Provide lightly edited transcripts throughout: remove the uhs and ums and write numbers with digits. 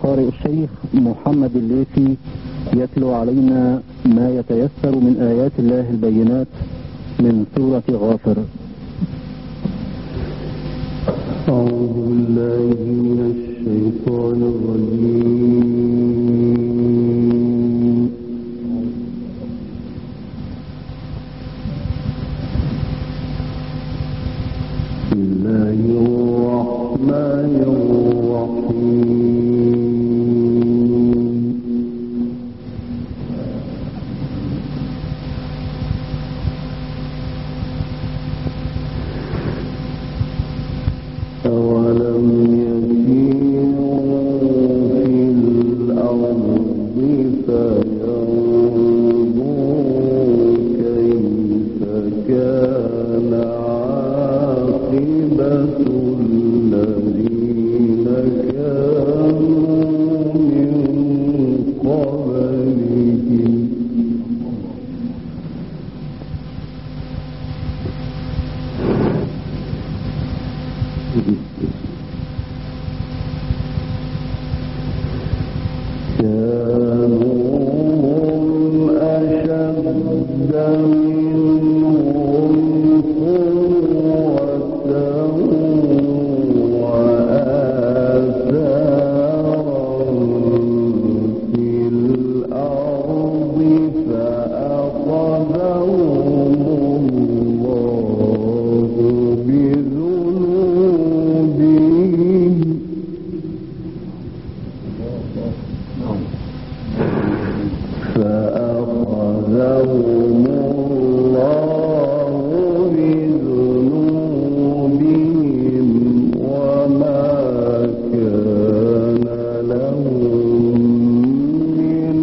القارئ الشيخ محمد الليثي يتلو علينا ما يتيسر من آيات الله البينات من سورة غافر. أعوذ بالله من الشيطان الرجيم. بسم الله الرحمن الرحيم. أولم يسيروا في الأرض فينظروا كيف كان عاقبة الذين كانوا من قبلهم. كانوا هم أشد منهم قوة وآثارا في الأرض فأخذهم الله بذنوبهم. فأخذهم الله بذنوبهم وما كان لهم من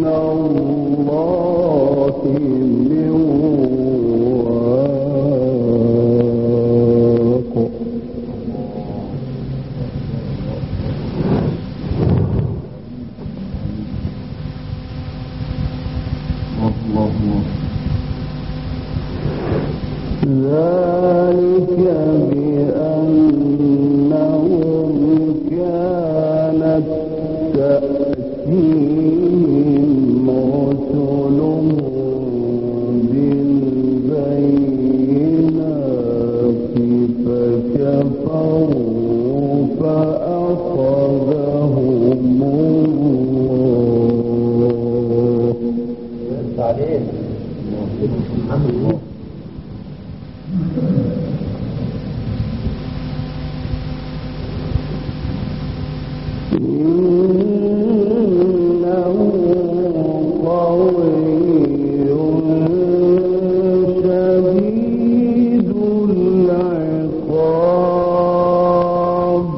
الله من واق. ذلك بأنهم كانت تأتيهم رسلهم بالبينات فكفروا فأخذهم الله. إنه قوي شديد العقاب.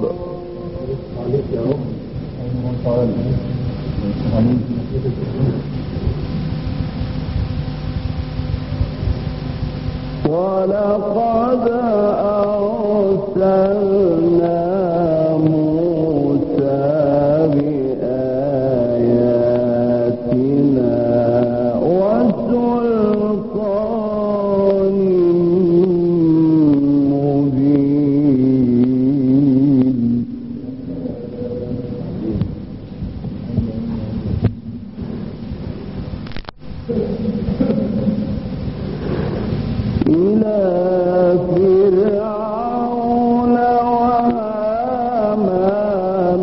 ولقد أرسلنا موسى بآياتنا وسلطان مبين إلى فرعون وهامان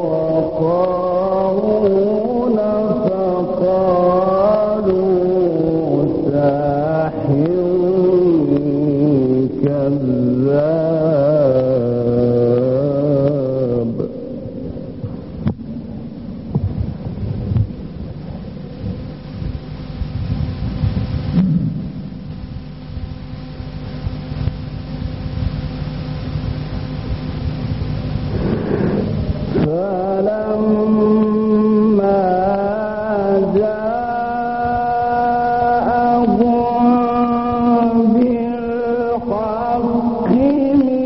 وقارون فقالوا ساحر كذاب. فلما جاءهم بالحق من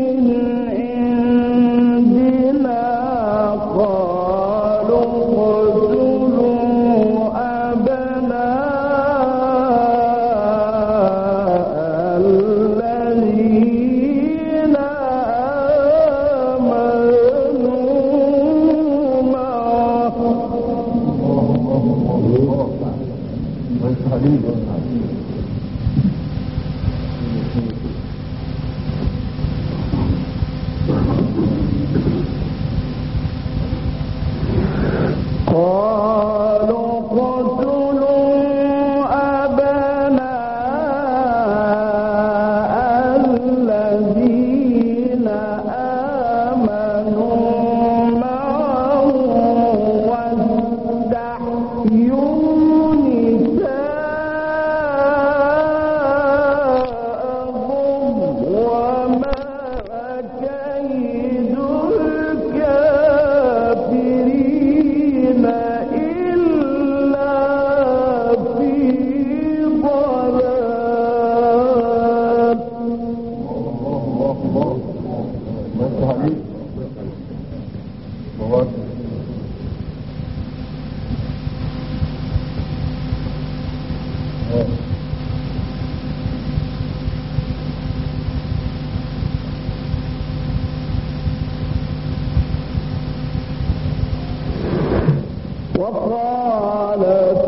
وقال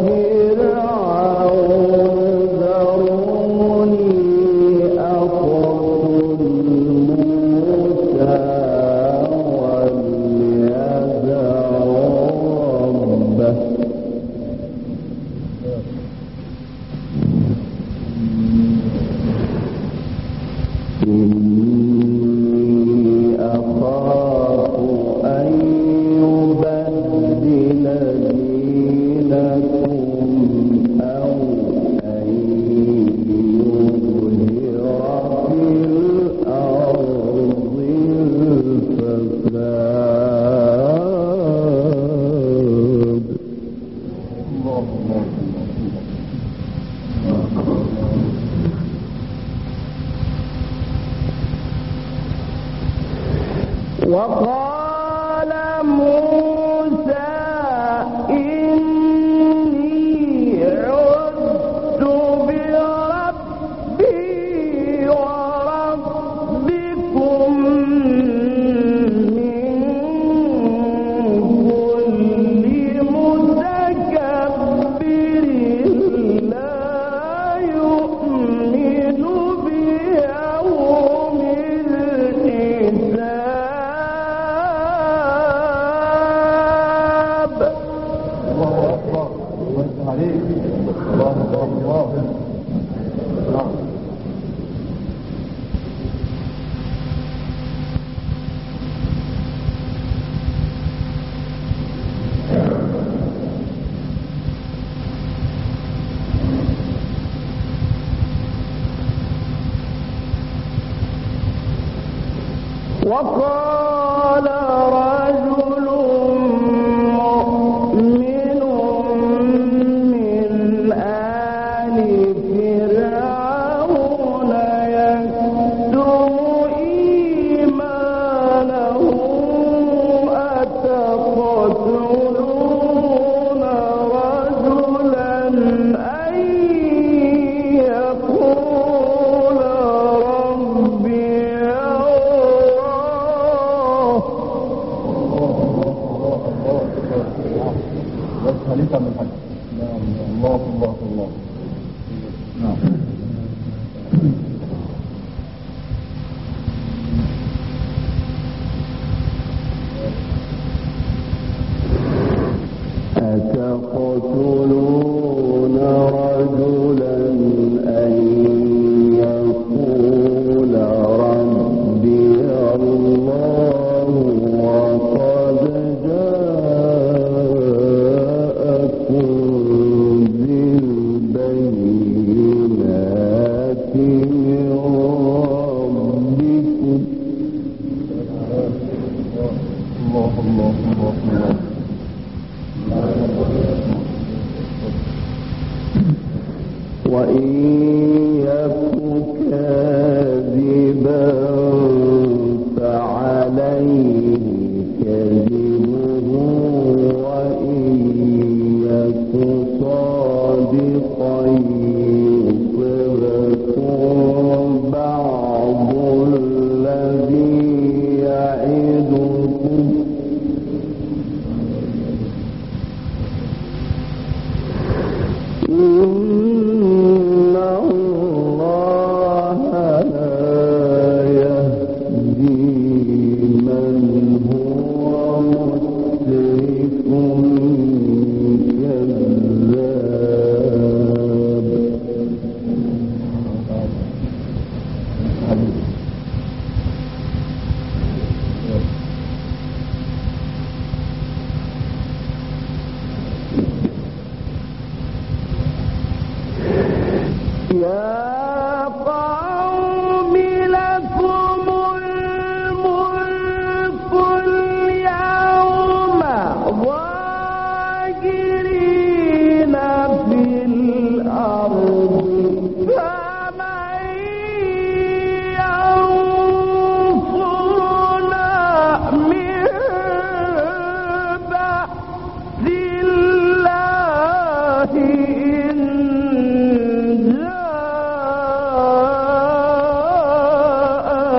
فرعون ذروني أقتل موسى وليدع ربه إني أخاف أن يبدل دينكم أو أن يظهر في الأرض الفساد. وقال موسى إني عذت بربي وربكم من كل متكبر لا يؤمن بيوم الحساب. وقال رجل مؤمن من آل فرعون يكتم إيمانه أتقتلون رجلا أن يقول ربي خليفة من حج. الله الله الله. نعم. أتقتلون رجلا أن يقول ربي الله وقد جاءكم بالبينات من ربكم. الله الله الله الله. وإن يك كاذبا فعليه كذبه وإن يك صادقا يصبكم بعض الذي يعدكم إن الله لا يهدي من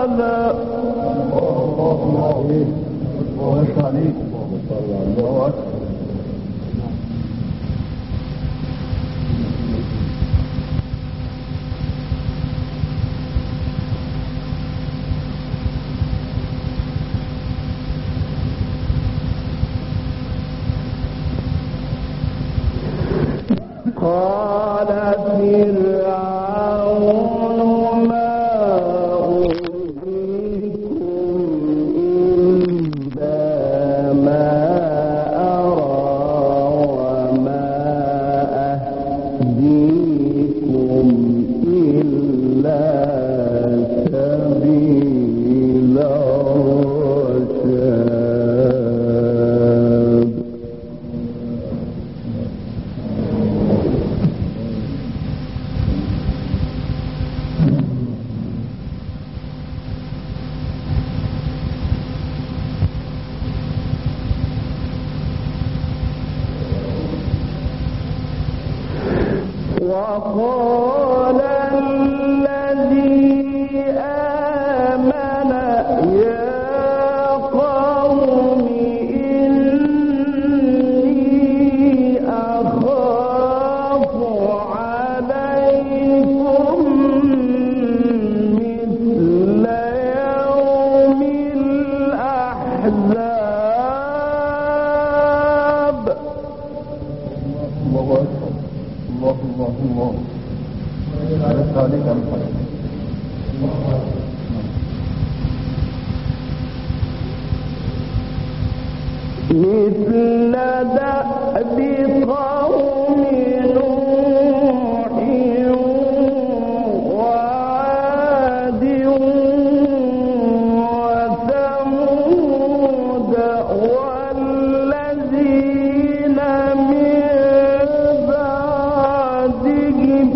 قال فرعون ما أوتيكم إلا ما أرى وما أهديكم إلا سبيل الرشاد. وقال الذي آمن يا قوم إني أخاف عليكم مثل يوم الأحزاب. الله عليك مثل دأب قوم نوح وعاد وثمود والذين من بعدهم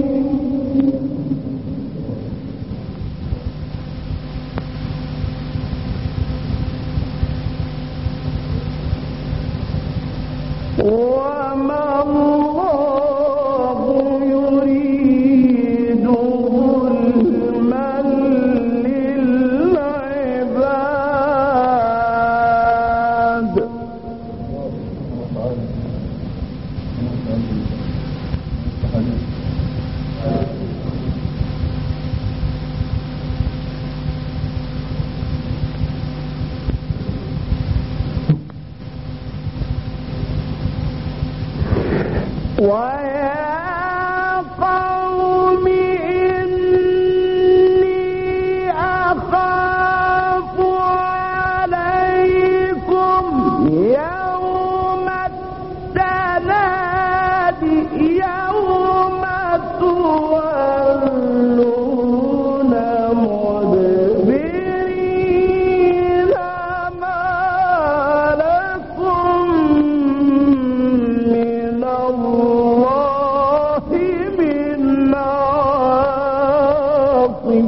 وما الله يريد ظلما للعباد. ويا قوم إني أخاف عليكم يوم التناد يوم تولون مدبرين ما لكم من الله من عاصم.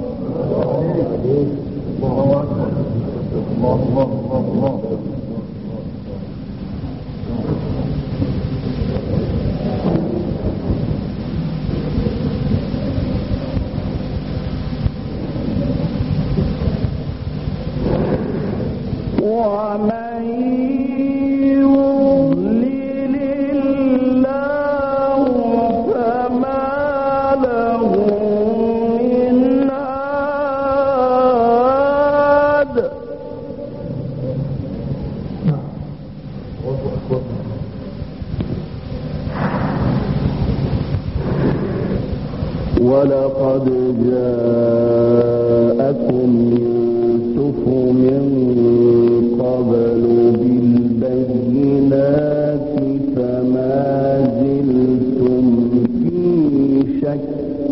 ومن يضلل الله فما له من هاد. ولقد جاءكم يوسف من قبل بالبينات فما زلتم في شك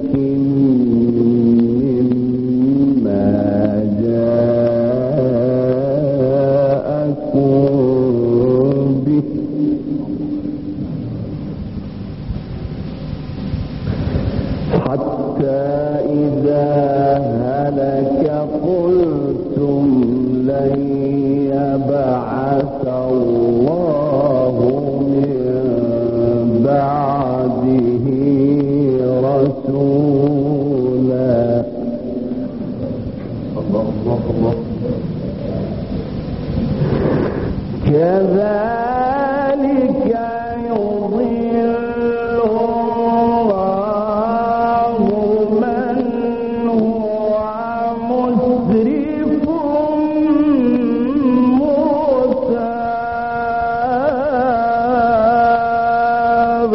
مما جاءكم به حتى إذا هلك قلتم لن كذلك يضل الله من هو مسرف مرتاب.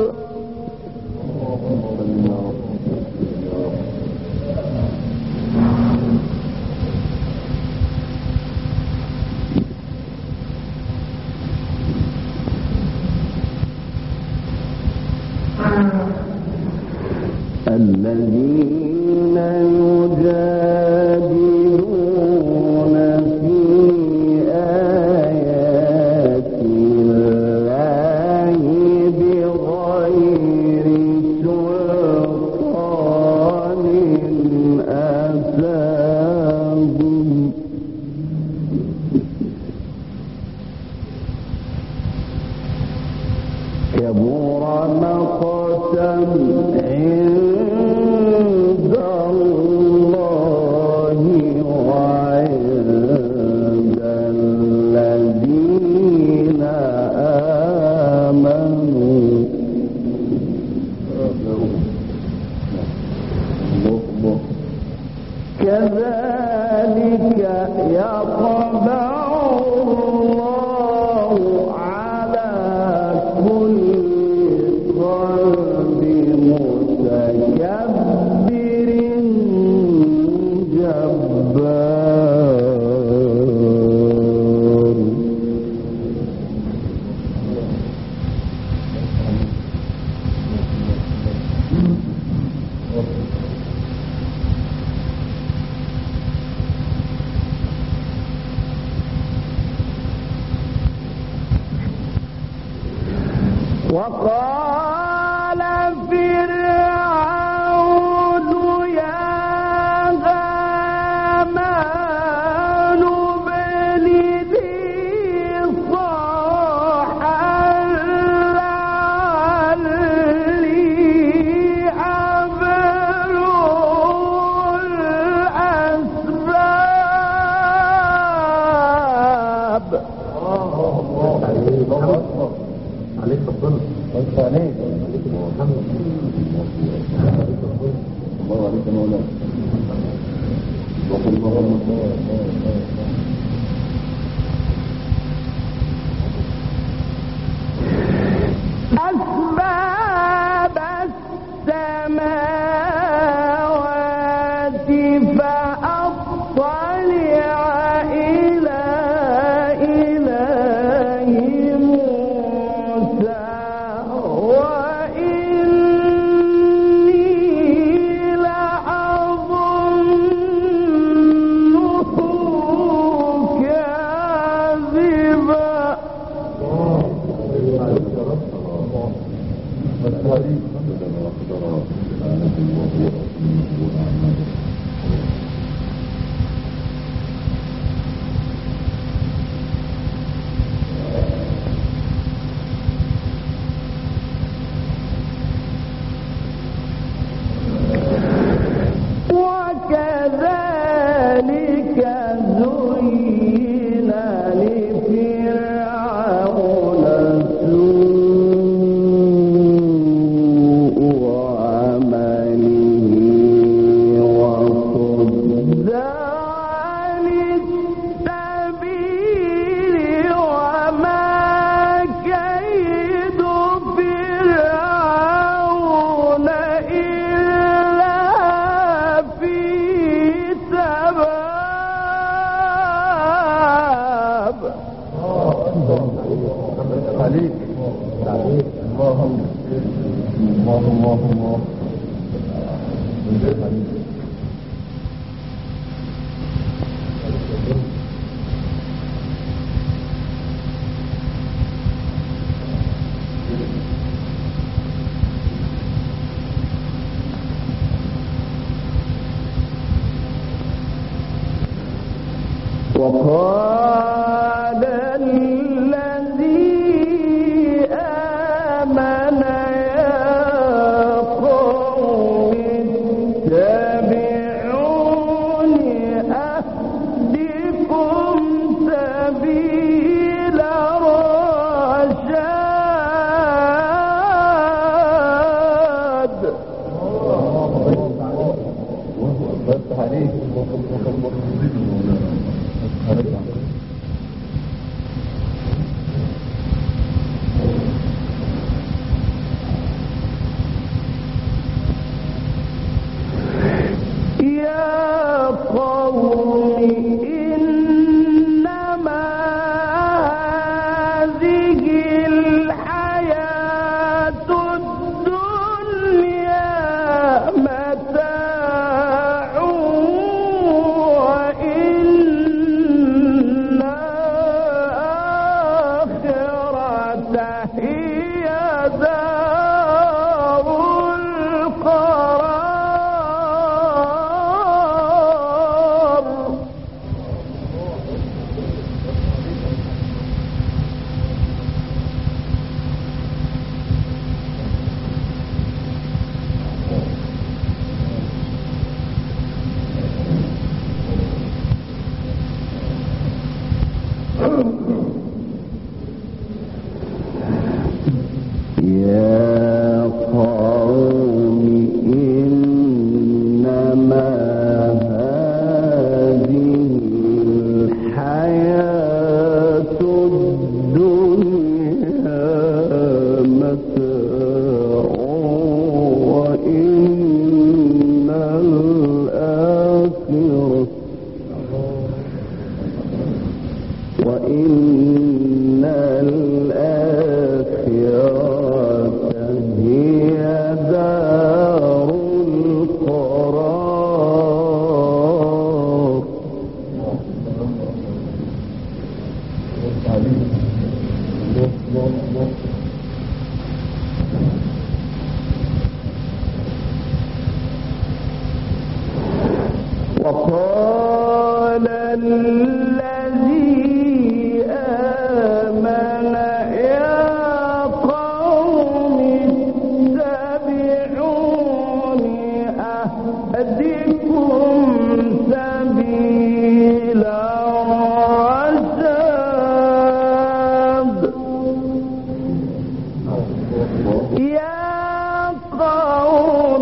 الذين يجادلون في آيات الله بغير سلطان أتاهم كبر مقتا عند الله وعند الذين آمنوا كذلك يطبع الله على كل قلب متكبر جبار. وقال فرعون يا هامان ابن لي صرحا لعلي أبلغ الأسباب. عليك الظلم وانت عليك محمد الله عليك مولانا وقل اللهم أسباب السماوات فأطلع إلى إله موسى وإني لأظنه كاذبا. وكذلك زين لفرعون سوء عمله وصد عن السبيل وما كيد فرعون إلا في تباب. عليك اللهم الله وقال الذي آمن يا قوم اتبعوني أهدكم وقال الذي آمن يا قوم اتبعوني أهدكم سبيل الرشاد يا قوم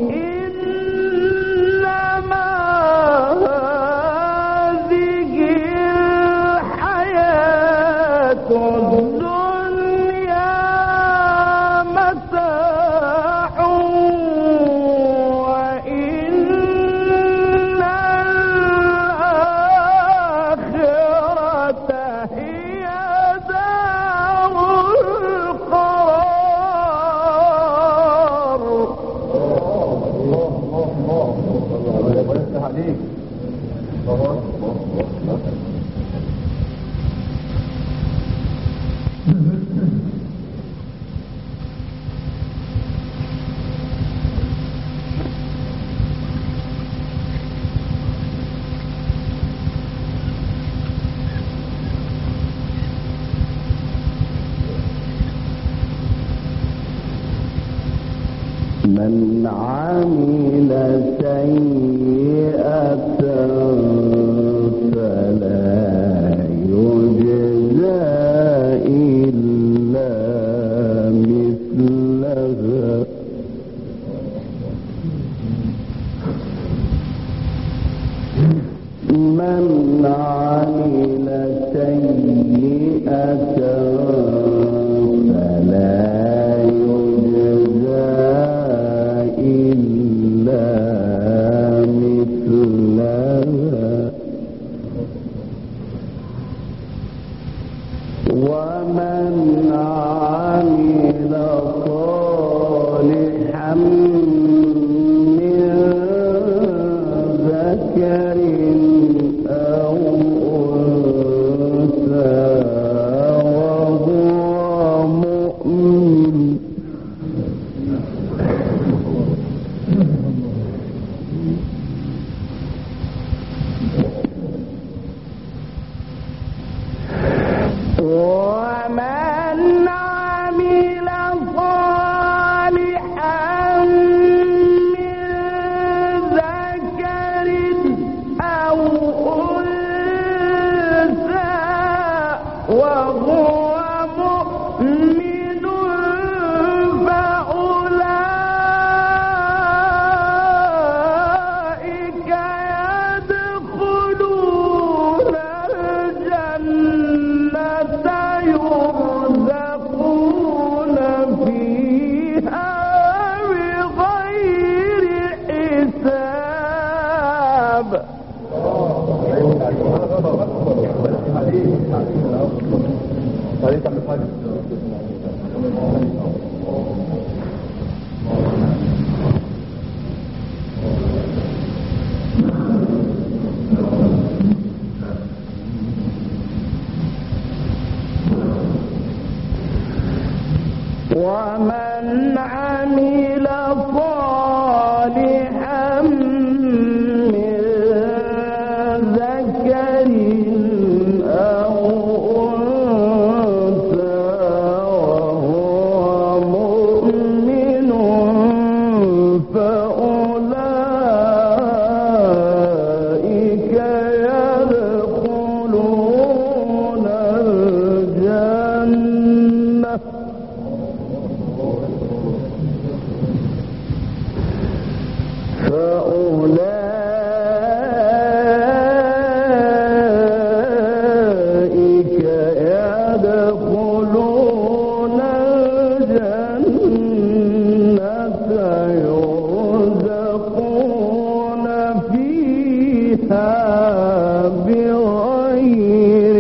من عمل سيئة فلا يجزى إلا مثلها من عمل سيئة فلا ومن عمل صالحا من ذكر أو أنثى وهو مؤمن فأولئك يدخلون ومن عمل صالحا من ذكر أو أنثى وهو مؤمن فأولئك يدخلون الجنة يرزقون فيها بغير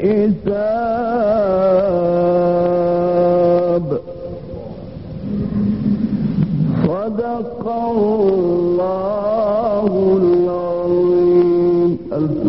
حساب. صدق الله العظيم.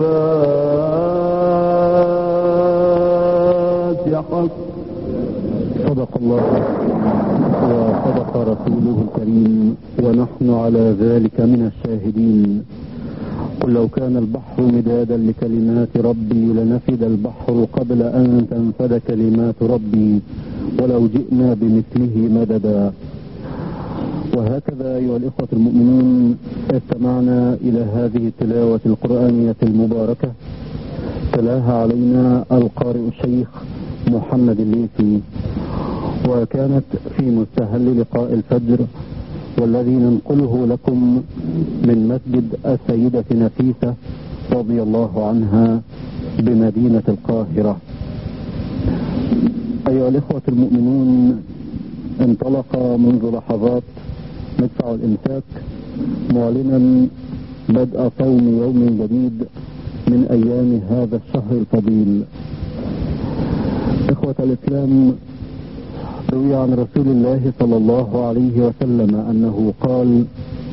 الفاتحة. صدق الله وصدق رسوله الكريم ونحن على ذلك من الشاهدين. قل لو كان البحر مدادا لكلمات ربي لنفد البحر قبل أن تنفد كلمات ربي ولو جئنا بمثله مددا. وهكذا أيها الإخوة المؤمنون استمعنا إلى هذه التلاوة القرآنية المباركة تلاها علينا القارئ الشيخ محمد الليثي، وكانت في مستهل لقاء الفجر والذي ننقله لكم من مسجد السيدة نفيسة رضي الله عنها بمدينة القاهرة. أيها الإخوة المؤمنون، انطلق منذ لحظات مدفع الإمساك معلنا بدء صوم يوم جديد من أيام هذا الشهر الفضيل. إخوة الإسلام، روي عن رسول الله صلى الله عليه وسلم أنه قال: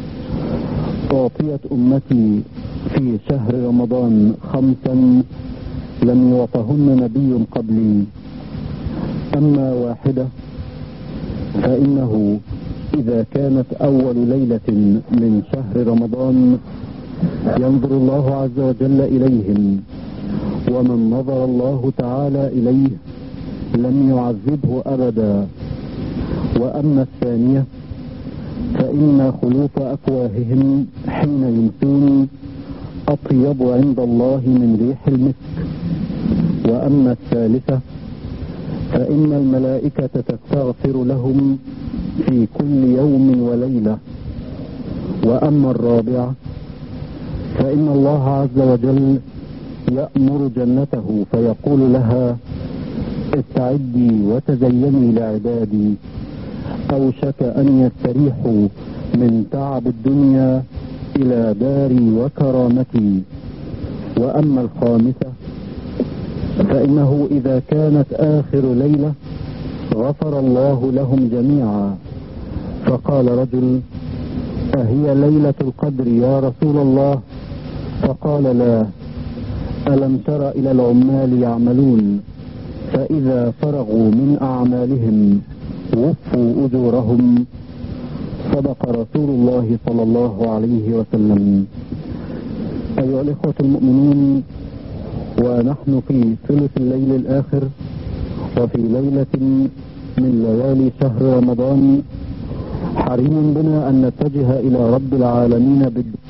أعطيت أمتي في شهر رمضان 5 لم يعطهن نبي قبلي، أما واحدة فإنه إذا كانت أول ليلة من شهر رمضان ينظر الله عز وجل إليهم، ومن نظر الله تعالى إليه لم يعذبه أبدا. وأما الثانية فإن خلوف أفواههم حين يمسون أطيب عند الله من ريح المسك. وأما الثالثة فإن الملائكة تستغفر لهم في كل يوم وليلة. وأما الرابعة فإن الله عز وجل يأمر جنته فيقول لها: استعدي وتزيني لعبادي، أوشك أن يستريحوا من تعب الدنيا إلى داري وكرامتي. وأما الخامسة فإنه إذا كانت آخر ليلة غفر الله لهم جميعا. فقال رجل: أهي ليلة القدر يا رسول الله؟ فقال: لا. ألم تر إلى العمال يعملون فإذا فرغوا من أعمالهم وفوا أجورهم. صدق رسول الله صلى الله عليه وسلم. أيها الإخوة المؤمنون، ونحن في ثلث الليل الآخر وفي ليلة من ليالي شهر رمضان، حري بنا أن نتجه إلى رب العالمين بالدعاء